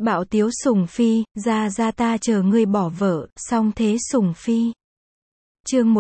Bạo tiếu sủng phi, ra ta chờ ngươi bỏ vợ, song thế sủng phi. Chương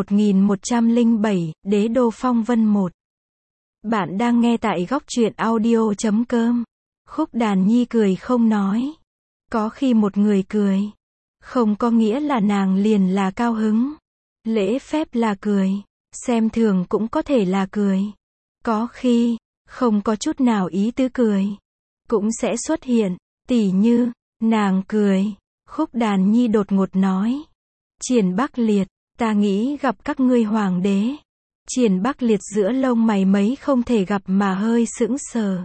1107, Đế đô phong vân 1. Bạn đang nghe tại góc truyện audio.com. Khúc Đàn Nhi cười không nói. Có khi một người cười, không có nghĩa là nàng liền là cao hứng. Lễ phép là cười, xem thường cũng có thể là cười. Có khi, không có chút nào ý tứ cười, cũng sẽ xuất hiện. Tỉ như, nàng cười, Khúc Đàn Nhi đột ngột nói. Triển Bắc Liệt, ta nghĩ gặp các ngươi hoàng đế. Triển Bắc Liệt giữa lông mày mấy không thể gặp mà hơi sững sờ.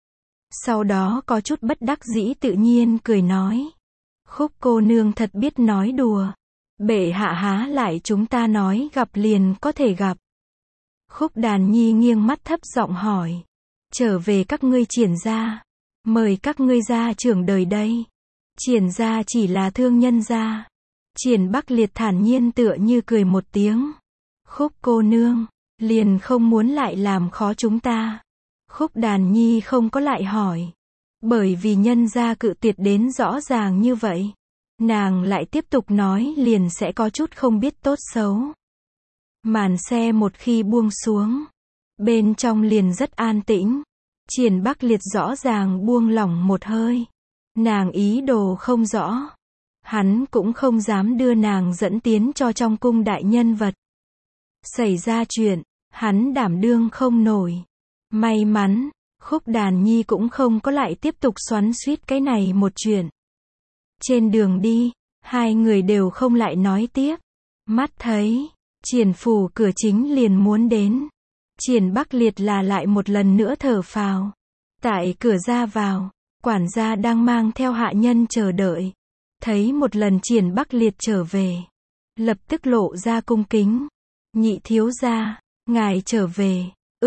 Sau đó có chút bất đắc dĩ tự nhiên cười nói. Khúc cô nương thật biết nói đùa. Bệ hạ há lại chúng ta nói gặp liền có thể gặp. Khúc Đàn Nhi nghiêng mắt thấp giọng hỏi. Trở về các ngươi Triển gia. Mời các ngươi gia trưởng đời đây. Triển gia chỉ là thương nhân gia. Triển Bắc Liệt thản nhiên tựa như cười một tiếng. Khúc cô nương, liền không muốn lại làm khó chúng ta. Khúc Đàn Nhi không có lại hỏi. Bởi vì nhân gia cự tuyệt đến rõ ràng như vậy. Nàng lại tiếp tục nói liền sẽ có chút không biết tốt xấu. Màn xe một khi buông xuống, bên trong liền rất an tĩnh. Triển Bắc Liệt rõ ràng buông lỏng một hơi. Nàng ý đồ không rõ. Hắn cũng không dám đưa nàng dẫn tiến cho trong cung đại nhân vật. Xảy ra chuyện, hắn đảm đương không nổi. May mắn, Khúc Đàn Nhi cũng không có lại tiếp tục xoắn xuýt cái này một chuyện. Trên đường đi, hai người đều không lại nói tiếp. Mắt thấy, Triển phủ cửa chính liền muốn đến. Triển Bắc Liệt là lại một lần nữa thở phào. Tại cửa ra vào, quản gia đang mang theo hạ nhân chờ đợi. Thấy một lần Triển Bắc Liệt trở về, lập tức lộ ra cung kính. Nhị thiếu gia, ngài trở về.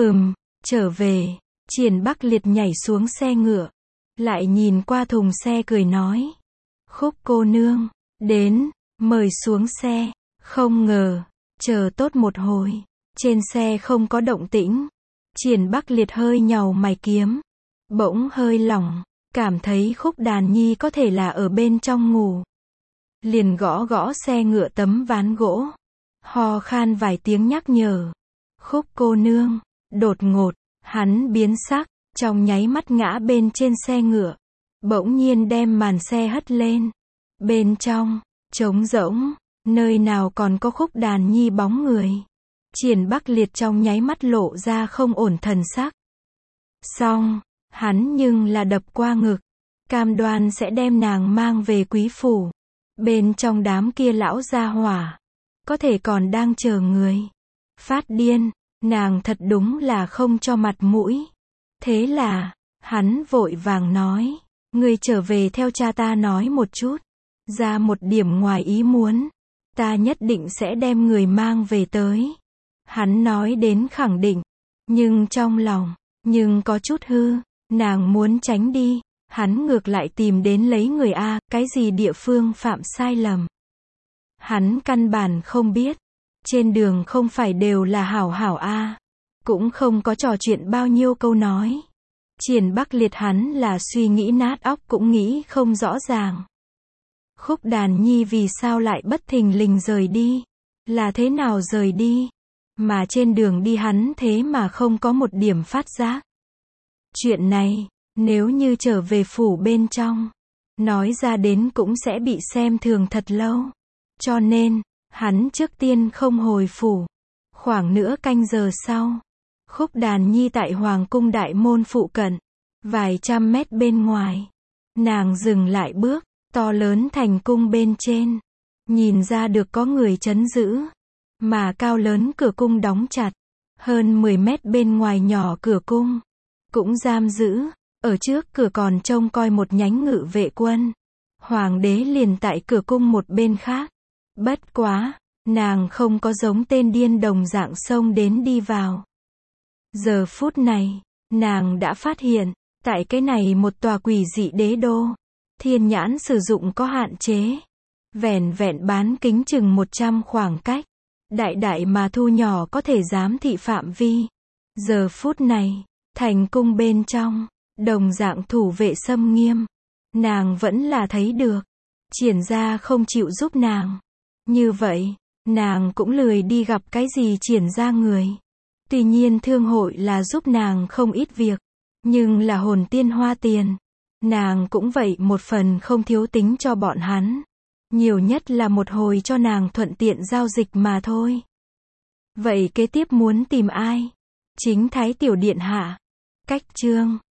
Trở về. Triển Bắc Liệt nhảy xuống xe ngựa, lại nhìn qua thùng xe cười nói. Khúc cô nương, đến, mời xuống xe. Không ngờ, chờ tốt một hồi, trên xe không có động tĩnh. Triển Bắc Liệt hơi nhàu mày kiếm, bỗng hơi lỏng, cảm thấy Khúc Đàn Nhi có thể là ở bên trong ngủ. Liền gõ gõ xe ngựa tấm ván gỗ, ho khan vài tiếng nhắc nhở. Khúc cô nương, đột ngột, hắn biến sắc, trong nháy mắt ngã bên trên xe ngựa, bỗng nhiên đem màn xe hất lên. Bên trong, trống rỗng, nơi nào còn có Khúc Đàn Nhi bóng người. Triển Bắc Liệt trong nháy mắt lộ ra không ổn thần sắc. Xong, hắn nhưng là đập qua ngực, cam đoan sẽ đem nàng mang về quý phủ. Bên trong đám kia lão gia hỏa, có thể còn đang chờ người. Phát điên, nàng thật đúng là không cho mặt mũi. Thế là, hắn vội vàng nói, ngươi trở về theo cha ta nói một chút. Ra một điểm ngoài ý muốn, ta nhất định sẽ đem người mang về tới. Hắn nói đến khẳng định, nhưng trong lòng, nhưng có chút hư, nàng muốn tránh đi. Hắn ngược lại tìm đến lấy người A, cái gì địa phương phạm sai lầm. Hắn căn bản không biết, trên đường không phải đều là hảo hảo A, cũng không có trò chuyện bao nhiêu câu nói. Triển Bắc Liệt hắn là suy nghĩ nát óc cũng nghĩ không rõ ràng. Khúc Đàn Nhi vì sao lại bất thình lình rời đi, là thế nào rời đi, mà trên đường đi hắn thế mà không có một điểm phát giác. Chuyện này, nếu như trở về phủ bên trong, nói ra đến cũng sẽ bị xem thường thật lâu. Cho nên, hắn trước tiên không hồi phủ. Khoảng nửa canh giờ sau, Khúc Đàn Nhi tại Hoàng cung đại môn phụ cận, vài trăm mét bên ngoài. Nàng dừng lại bước, to lớn thành cung bên trên. Nhìn ra được có người trấn giữ, mà cao lớn cửa cung đóng chặt. Hơn 10 mét bên ngoài nhỏ cửa cung, cũng giam giữ. Ở trước cửa còn trông coi một nhánh ngự vệ quân. Hoàng đế liền tại cửa cung một bên khác. Bất quá, nàng không có giống tên điên đồng dạng xông đến đi vào. Giờ phút này, nàng đã phát hiện, tại cái này một tòa quỷ dị đế đô, thiên nhãn sử dụng có hạn chế. Vẻn vẹn bán kính chừng 100 khoảng cách. Đại mà thu nhỏ có thể giám thị phạm vi. Giờ phút này, thành cung bên trong, đồng dạng thủ vệ xâm nghiêm. nàng vẫn là thấy được. Triển gia không chịu giúp nàng. Như vậy, nàng cũng lười đi gặp cái gì triển gia người. Tuy nhiên thương hội là giúp nàng không ít việc, nhưng là hồn tiên hoa tiền. Nàng cũng vậy một phần không thiếu tính cho bọn hắn. Nhiều nhất là một hồi cho nàng thuận tiện giao dịch mà thôi. Vậy kế tiếp muốn tìm ai? Chính Thái Tiểu Điện Hạ. Cách chương